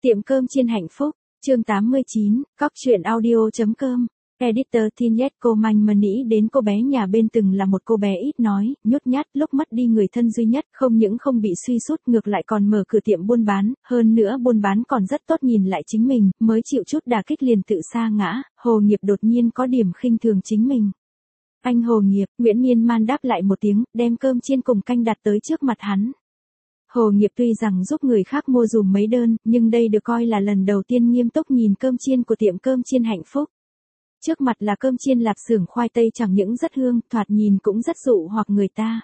Tiệm cơm chiên hạnh phúc, chương 89, Cóc truyện audio.com. Editor Tinetco manh mà nghĩ đến cô bé nhà bên từng là một cô bé ít nói, nhút nhát, lúc mất đi người thân duy nhất, không những không bị suy sút ngược lại còn mở cửa tiệm buôn bán, hơn nữa buôn bán còn rất tốt, nhìn lại chính mình, mới chịu chút đả kích liền tự sa ngã, Hồ Nghiệp đột nhiên có điểm khinh thường chính mình. Anh Hồ Nghiệp, Nguyễn Miên Man đáp lại một tiếng, đem cơm chiên cùng canh đặt tới trước mặt hắn. Hồ Nghiệp tuy rằng giúp người khác mua dùm mấy đơn, nhưng đây được coi là lần đầu tiên nghiêm túc nhìn cơm chiên của tiệm cơm chiên hạnh phúc. Trước mặt là cơm chiên lạp xưởng khoai tây chẳng những rất hương, thoạt nhìn cũng rất dụ hoặc người ta.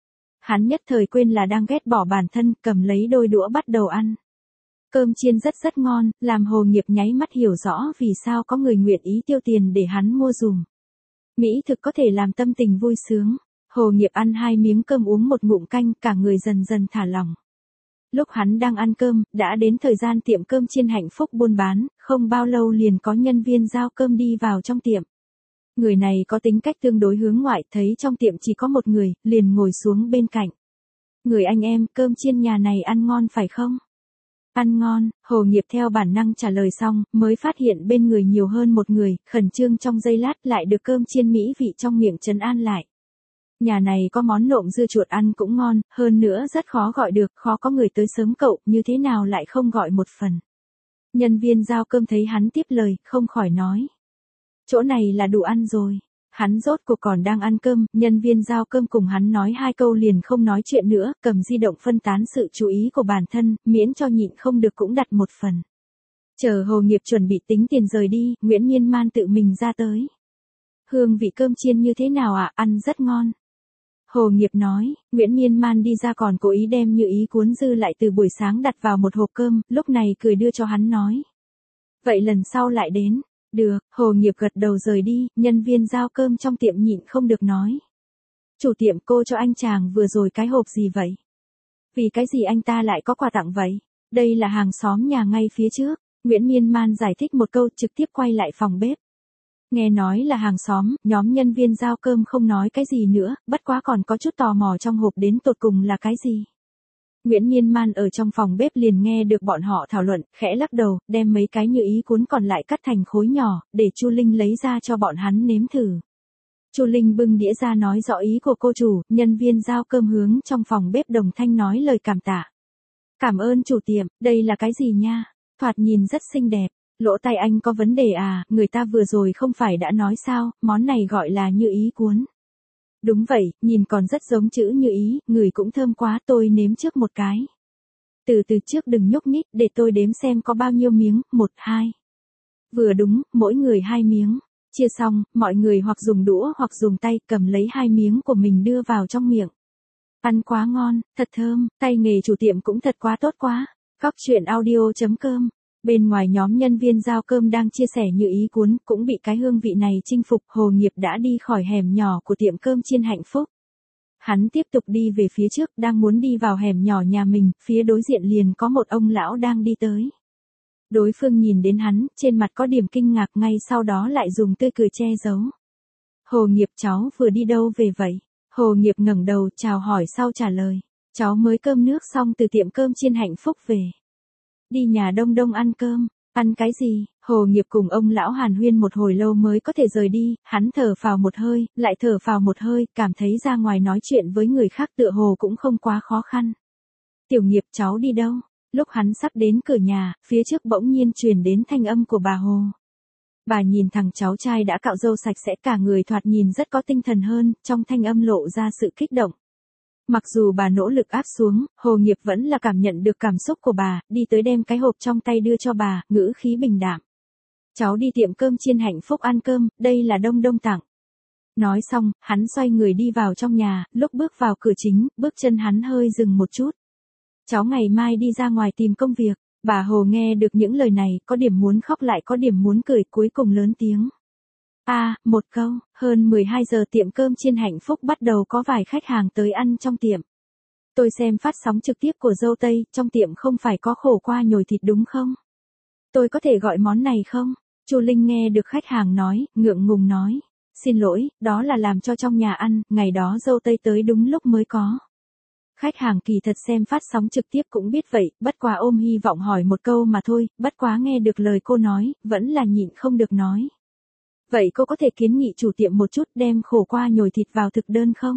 Hắn nhất thời quên là đang ghét bỏ bản thân, cầm lấy đôi đũa bắt đầu ăn. Cơm chiên rất ngon, làm Hồ Nghiệp nháy mắt hiểu rõ vì sao có người nguyện ý tiêu tiền để hắn mua dùm. Mỹ thực có thể làm tâm tình vui sướng. Hồ Nghiệp ăn 2 miếng cơm uống một ngụm canh, cả người dần dần thả lỏng. Lúc hắn đang ăn cơm, đã đến thời gian tiệm cơm chiên hạnh phúc buôn bán, không bao lâu liền có nhân viên giao cơm đi vào trong tiệm. Người này có tính cách tương đối hướng ngoại, thấy trong tiệm chỉ có một người, liền ngồi xuống bên cạnh. Người anh em, cơm chiên nhà này ăn ngon phải không? Ăn ngon, Hồ Nghiệp theo bản năng trả lời xong, mới phát hiện bên người nhiều hơn một người, khẩn trương trong giây lát lại được cơm chiên mỹ vị trong miệng trấn an lại. Nhà này có món nộm dưa chuột ăn cũng ngon, hơn nữa rất khó gọi được, khó có người tới sớm, cậu như thế nào lại không gọi một phần. Nhân viên giao cơm thấy hắn tiếp lời, không khỏi nói. Chỗ này là đủ ăn rồi. Hắn rốt cuộc còn đang ăn cơm, nhân viên giao cơm cùng hắn nói 2 câu liền không nói chuyện nữa, cầm di động phân tán sự chú ý của bản thân, miễn cho nhịn không được cũng đặt một phần. Chờ Hồ Nghiệp chuẩn bị tính tiền rời đi, Nguyễn Miên Man tự mình ra tới. Hương vị cơm chiên như thế nào ạ? Ăn rất ngon. Hồ Nghiệp nói, Nguyễn Miên Man đi ra còn cố ý đem như ý cuốn dư lại từ buổi sáng đặt vào một hộp cơm, lúc này cười đưa cho hắn nói. Vậy lần sau lại đến. Được, Hồ Nghiệp gật đầu rời đi, nhân viên giao cơm trong tiệm nhịn không được nói. Chủ tiệm, cô cho anh chàng vừa rồi cái hộp gì vậy? Vì cái gì anh ta lại có quà tặng vậy? Đây là hàng xóm nhà ngay phía trước. Nguyễn Miên Man giải thích một câu, trực tiếp quay lại phòng bếp. Nghe nói là hàng xóm, nhóm nhân viên giao cơm không nói cái gì nữa, bất quá còn có chút tò mò trong hộp đến tột cùng là cái gì. Nguyễn Miên Man ở trong phòng bếp liền nghe được bọn họ thảo luận, khẽ lắc đầu, đem mấy cái như ý cuốn còn lại cắt thành khối nhỏ, để Chu Linh lấy ra cho bọn hắn nếm thử. Chu Linh bưng đĩa ra nói rõ ý của cô chủ, nhân viên giao cơm hướng trong phòng bếp đồng thanh nói lời cảm tạ. Cảm ơn chủ tiệm, đây là cái gì nha? Thoạt nhìn rất xinh đẹp. Lỗ tai anh có vấn đề à, người ta vừa rồi không phải đã nói sao, món này gọi là như ý cuốn. Đúng vậy, nhìn còn rất giống chữ như ý, người cũng thơm quá, tôi nếm trước một cái. Từ trước đừng nhúc nhích, để tôi đếm xem có bao nhiêu miếng, 1, 2. Vừa đúng, mỗi người 2 miếng. Chia xong, mọi người hoặc dùng đũa hoặc dùng tay cầm lấy 2 miếng của mình đưa vào trong miệng. Ăn quá ngon, thật thơm, tay nghề chủ tiệm cũng thật quá tốt quá. Cóc truyện audio.com. Bên ngoài nhóm nhân viên giao cơm đang chia sẻ như ý cuốn, cũng bị cái hương vị này chinh phục, Hồ Nghiệp đã đi khỏi hẻm nhỏ của tiệm cơm chiên hạnh phúc. Hắn tiếp tục đi về phía trước, đang muốn đi vào hẻm nhỏ nhà mình, phía đối diện liền có một ông lão đang đi tới. Đối phương nhìn đến hắn, trên mặt có điểm kinh ngạc, ngay sau đó lại dùng tươi cười che giấu. Hồ Nghiệp, cháu vừa đi đâu về vậy? Hồ Nghiệp ngẩng đầu, chào hỏi sau trả lời. Cháu mới cơm nước xong từ tiệm cơm chiên hạnh phúc về. Đi nhà Đông Đông ăn cơm. Ăn cái gì? Hồ Nghiệp cùng ông lão hàn huyên một hồi lâu mới có thể rời đi, hắn thở phào một hơi, lại thở phào một hơi, cảm thấy ra ngoài nói chuyện với người khác tựa hồ cũng không quá khó khăn. Tiểu Nghiệp, cháu đi đâu? Lúc hắn sắp đến cửa nhà, phía trước bỗng nhiên truyền đến thanh âm của bà Hồ. Bà nhìn thằng cháu trai đã cạo râu sạch sẽ, cả người thoạt nhìn rất có tinh thần hơn, trong thanh âm lộ ra sự kích động. Mặc dù bà nỗ lực áp xuống, Hồ Nghiệp vẫn là cảm nhận được cảm xúc của bà, đi tới đem cái hộp trong tay đưa cho bà, ngữ khí bình đạm. Cháu đi tiệm cơm chiên hạnh phúc ăn cơm, đây là Đông Đông tặng. Nói xong, hắn xoay người đi vào trong nhà, lúc bước vào cửa chính, bước chân hắn hơi dừng một chút. Cháu ngày mai đi ra ngoài tìm công việc. Bà Hồ nghe được những lời này, có điểm muốn khóc lại có điểm muốn cười, cuối cùng lớn tiếng. Một câu, hơn 12 giờ tiệm cơm chiên hạnh phúc bắt đầu có vài khách hàng tới ăn trong tiệm. Tôi xem phát sóng trực tiếp của dâu Tây, trong tiệm không phải có khổ qua nhồi thịt đúng không? Tôi có thể gọi món này không? Chu Linh nghe được khách hàng nói, ngượng ngùng nói. Xin lỗi, đó là làm cho trong nhà ăn, ngày đó dâu Tây tới đúng lúc mới có. Khách hàng kỳ thật xem phát sóng trực tiếp cũng biết vậy, bất quá ôm hy vọng hỏi một câu mà thôi, bất quá nghe được lời cô nói, vẫn là nhịn không được nói. Vậy cô có thể kiến nghị chủ tiệm một chút đem khổ qua nhồi thịt vào thực đơn không?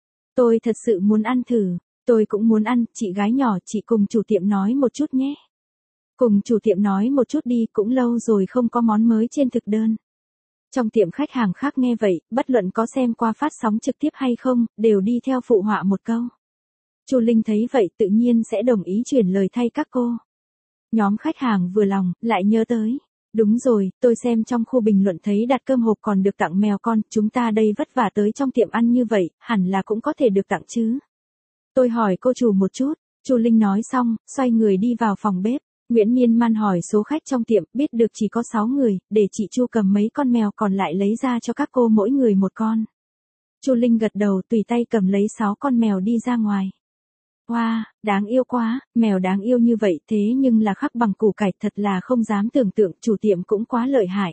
Tôi thật sự muốn ăn thử, tôi cũng muốn ăn, chị gái nhỏ chị cùng chủ tiệm nói một chút nhé. Cùng chủ tiệm nói một chút đi, cũng lâu rồi không có món mới trên thực đơn. Trong tiệm khách hàng khác nghe vậy, bất luận có xem qua phát sóng trực tiếp hay không, đều đi theo phụ họa một câu. Chu Linh thấy vậy tự nhiên sẽ đồng ý chuyển lời thay các cô. Nhóm khách hàng vừa lòng, lại nhớ tới. Đúng rồi, tôi xem trong khu bình luận thấy đặt cơm hộp còn được tặng mèo con, chúng ta đây vất vả tới trong tiệm ăn như vậy, hẳn là cũng có thể được tặng chứ. Tôi hỏi cô chủ một chút, Chu Linh nói xong, xoay người đi vào phòng bếp. Nguyễn Miên Man hỏi số khách trong tiệm, biết được chỉ có 6 người, để chị Chu cầm mấy con mèo còn lại lấy ra cho các cô mỗi người một con. Chu Linh gật đầu tùy tay cầm lấy 6 con mèo đi ra ngoài. Wow, đáng yêu quá, mèo đáng yêu như vậy thế nhưng là khắc bằng củ cải thật là không dám tưởng tượng, chủ tiệm cũng quá lợi hại.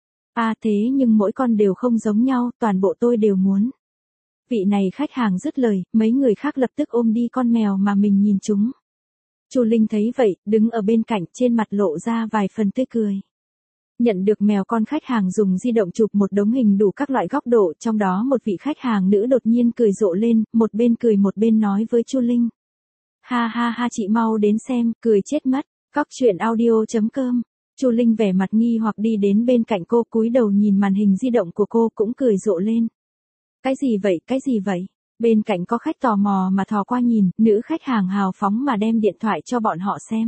Thế nhưng mỗi con đều không giống nhau, toàn bộ tôi đều muốn. Vị này khách hàng dứt lời, mấy người khác lập tức ôm đi con mèo mà mình nhìn chúng. Chu Linh thấy vậy, đứng ở bên cạnh trên mặt lộ ra vài phần tươi cười. Nhận được mèo con, khách hàng dùng di động chụp một đống hình đủ các loại góc độ, trong đó một vị khách hàng nữ đột nhiên cười rộ lên, một bên cười một bên nói với Chu Linh. Ha ha ha, chị mau đến xem, cười chết mất. Cóc truyện audio.com. Chu Linh vẻ mặt nghi hoặc đi đến bên cạnh cô, cúi đầu nhìn màn hình di động của cô cũng cười rộ lên. Cái gì vậy, cái gì vậy? Bên cạnh có khách tò mò mà thò qua nhìn, nữ khách hàng hào phóng mà đem điện thoại cho bọn họ xem.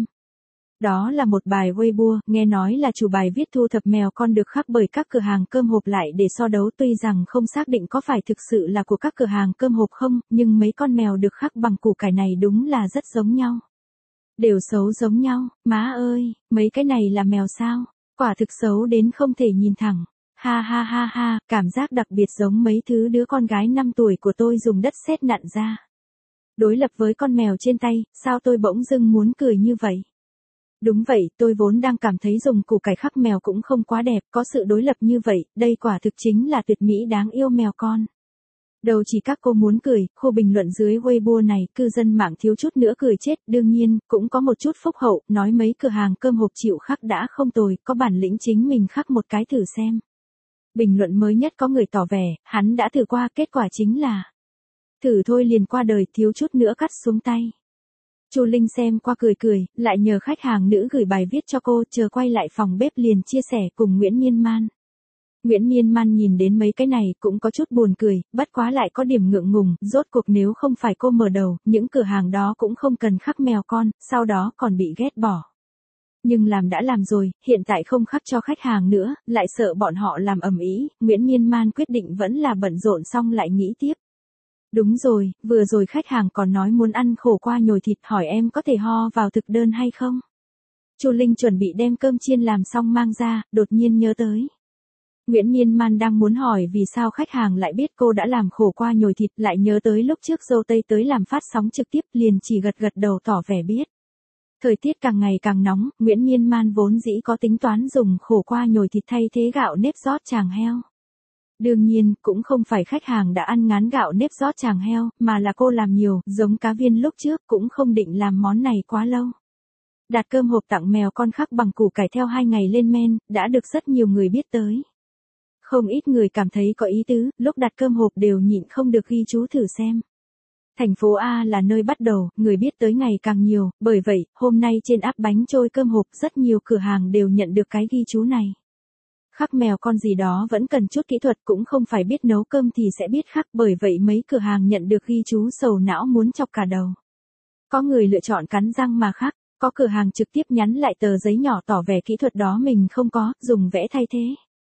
Đó là một bài Weibo, nghe nói là chủ bài viết thu thập mèo con được khắc bởi các cửa hàng cơm hộp lại để so đấu, tuy rằng không xác định có phải thực sự là của các cửa hàng cơm hộp không, nhưng mấy con mèo được khắc bằng củ cải này đúng là rất giống nhau. Đều xấu giống nhau, má ơi, mấy cái này là mèo sao? Quả thực xấu đến không thể nhìn thẳng. Ha ha ha ha, cảm giác đặc biệt giống mấy thứ đứa con gái 5 tuổi của tôi dùng đất sét nặn ra. Đối lập với con mèo trên tay, sao tôi bỗng dưng muốn cười như vậy? Đúng vậy, tôi vốn đang cảm thấy dùng củ cải khắc mèo cũng không quá đẹp, có sự đối lập như vậy, đây quả thực chính là tuyệt mỹ đáng yêu mèo con. Đầu chỉ các cô muốn cười, khu bình luận dưới Weibo này, cư dân mạng thiếu chút nữa cười chết, đương nhiên, cũng có một chút phúc hậu, nói mấy cửa hàng cơm hộp chịu khắc đã không tồi, có bản lĩnh chính mình khắc một cái thử xem. Bình luận mới nhất có người tỏ vẻ, hắn đã thử qua, kết quả chính là thử thôi liền qua đời, thiếu chút nữa cắt xuống tay. Chu Linh xem qua cười cười, lại nhờ khách hàng nữ gửi bài viết cho cô, chờ quay lại phòng bếp liền chia sẻ cùng Nguyễn Miên Man. Nguyễn Miên Man nhìn đến mấy cái này cũng có chút buồn cười, bất quá lại có điểm ngượng ngùng, rốt cuộc nếu không phải cô mở đầu, những cửa hàng đó cũng không cần khắc mèo con, sau đó còn bị ghét bỏ. Nhưng làm đã làm rồi, hiện tại không khắc cho khách hàng nữa, lại sợ bọn họ làm ầm ĩ, Nguyễn Miên Man quyết định vẫn là bận rộn xong lại nghĩ tiếp. Đúng rồi, vừa rồi khách hàng còn nói muốn ăn khổ qua nhồi thịt, hỏi em có thể ho vào thực đơn hay không? Chu Linh chuẩn bị đem cơm chiên làm xong mang ra, đột nhiên nhớ tới. Nguyễn Miên Man đang muốn hỏi vì sao khách hàng lại biết cô đã làm khổ qua nhồi thịt, lại nhớ tới lúc trước dâu tây tới làm phát sóng trực tiếp, liền chỉ gật gật đầu tỏ vẻ biết. Thời tiết càng ngày càng nóng, Nguyễn Miên Man vốn dĩ có tính toán dùng khổ qua nhồi thịt thay thế gạo nếp rót tràng heo. Đương nhiên, cũng không phải khách hàng đã ăn ngán gạo nếp rót tràng heo, mà là cô làm nhiều, giống cá viên lúc trước, cũng không định làm món này quá lâu. Đặt cơm hộp tặng mèo con khắc bằng củ cải theo 2 ngày lên men, đã được rất nhiều người biết tới. Không ít người cảm thấy có ý tứ, lúc đặt cơm hộp đều nhịn không được ghi chú thử xem. Thành phố A là nơi bắt đầu, người biết tới ngày càng nhiều, bởi vậy, hôm nay trên app bánh trôi cơm hộp rất nhiều cửa hàng đều nhận được cái ghi chú này. Khắc mèo con gì đó vẫn cần chút kỹ thuật, cũng không phải biết nấu cơm thì sẽ biết khắc, bởi vậy mấy cửa hàng nhận được ghi chú sầu não muốn chọc cả đầu. Có người lựa chọn cắn răng mà khắc, có cửa hàng trực tiếp nhắn lại tờ giấy nhỏ tỏ vẻ kỹ thuật đó mình không có, dùng vẽ thay thế.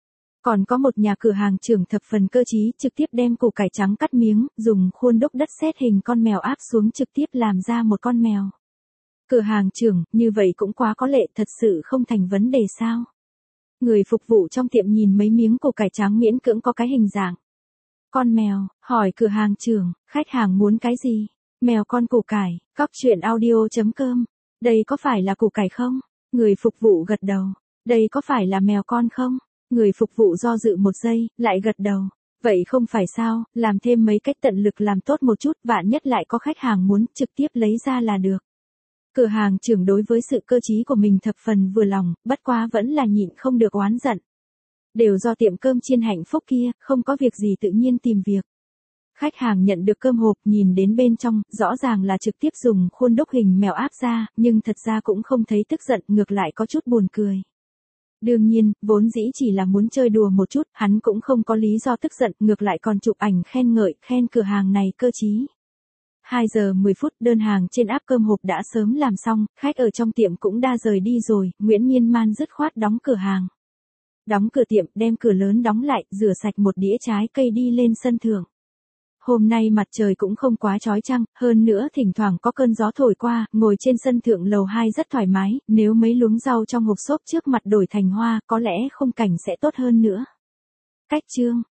Còn có một nhà cửa hàng trưởng thập phần cơ trí, trực tiếp đem củ cải trắng cắt miếng, dùng khuôn đúc đất sét hình con mèo áp xuống trực tiếp làm ra một con mèo. Cửa hàng trưởng, như vậy cũng quá có lệ, thật sự không thành vấn đề sao? Người phục vụ trong tiệm nhìn mấy miếng củ cải trắng miễn cưỡng có cái hình dạng con mèo, hỏi cửa hàng trưởng, khách hàng muốn cái gì? Mèo con củ cải, cóc truyện audio.com. Đây có phải là củ cải không? Người phục vụ gật đầu. Đây có phải là mèo con không? Người phục vụ do dự một giây, lại gật đầu. Vậy không phải sao, làm thêm mấy cách tận lực làm tốt một chút, vạn nhất lại có khách hàng muốn trực tiếp lấy ra là được. Cửa hàng trưởng đối với sự cơ trí của mình thập phần vừa lòng, bất quá vẫn là nhịn không được oán giận. Đều do tiệm cơm chiên hạnh phúc kia, không có việc gì tự nhiên tìm việc. Khách hàng nhận được cơm hộp nhìn đến bên trong, rõ ràng là trực tiếp dùng khuôn đúc hình mèo áp ra, nhưng thật ra cũng không thấy tức giận, ngược lại có chút buồn cười. Đương nhiên, vốn dĩ chỉ là muốn chơi đùa một chút, hắn cũng không có lý do tức giận, ngược lại còn chụp ảnh khen ngợi, khen cửa hàng này cơ trí. 2 giờ 10 phút đơn hàng trên app cơm hộp đã sớm làm xong, khách ở trong tiệm cũng đã rời đi rồi, Nguyễn Miên Man dứt khoát đóng cửa hàng. Đóng cửa tiệm, đem cửa lớn đóng lại, rửa sạch một đĩa trái cây đi lên sân thượng. Hôm nay mặt trời cũng không quá chói chang, hơn nữa thỉnh thoảng có cơn gió thổi qua, ngồi trên sân thượng lầu 2 rất thoải mái, nếu mấy luống rau trong hộp xốp trước mặt đổi thành hoa, có lẽ khung cảnh sẽ tốt hơn nữa. Cách chương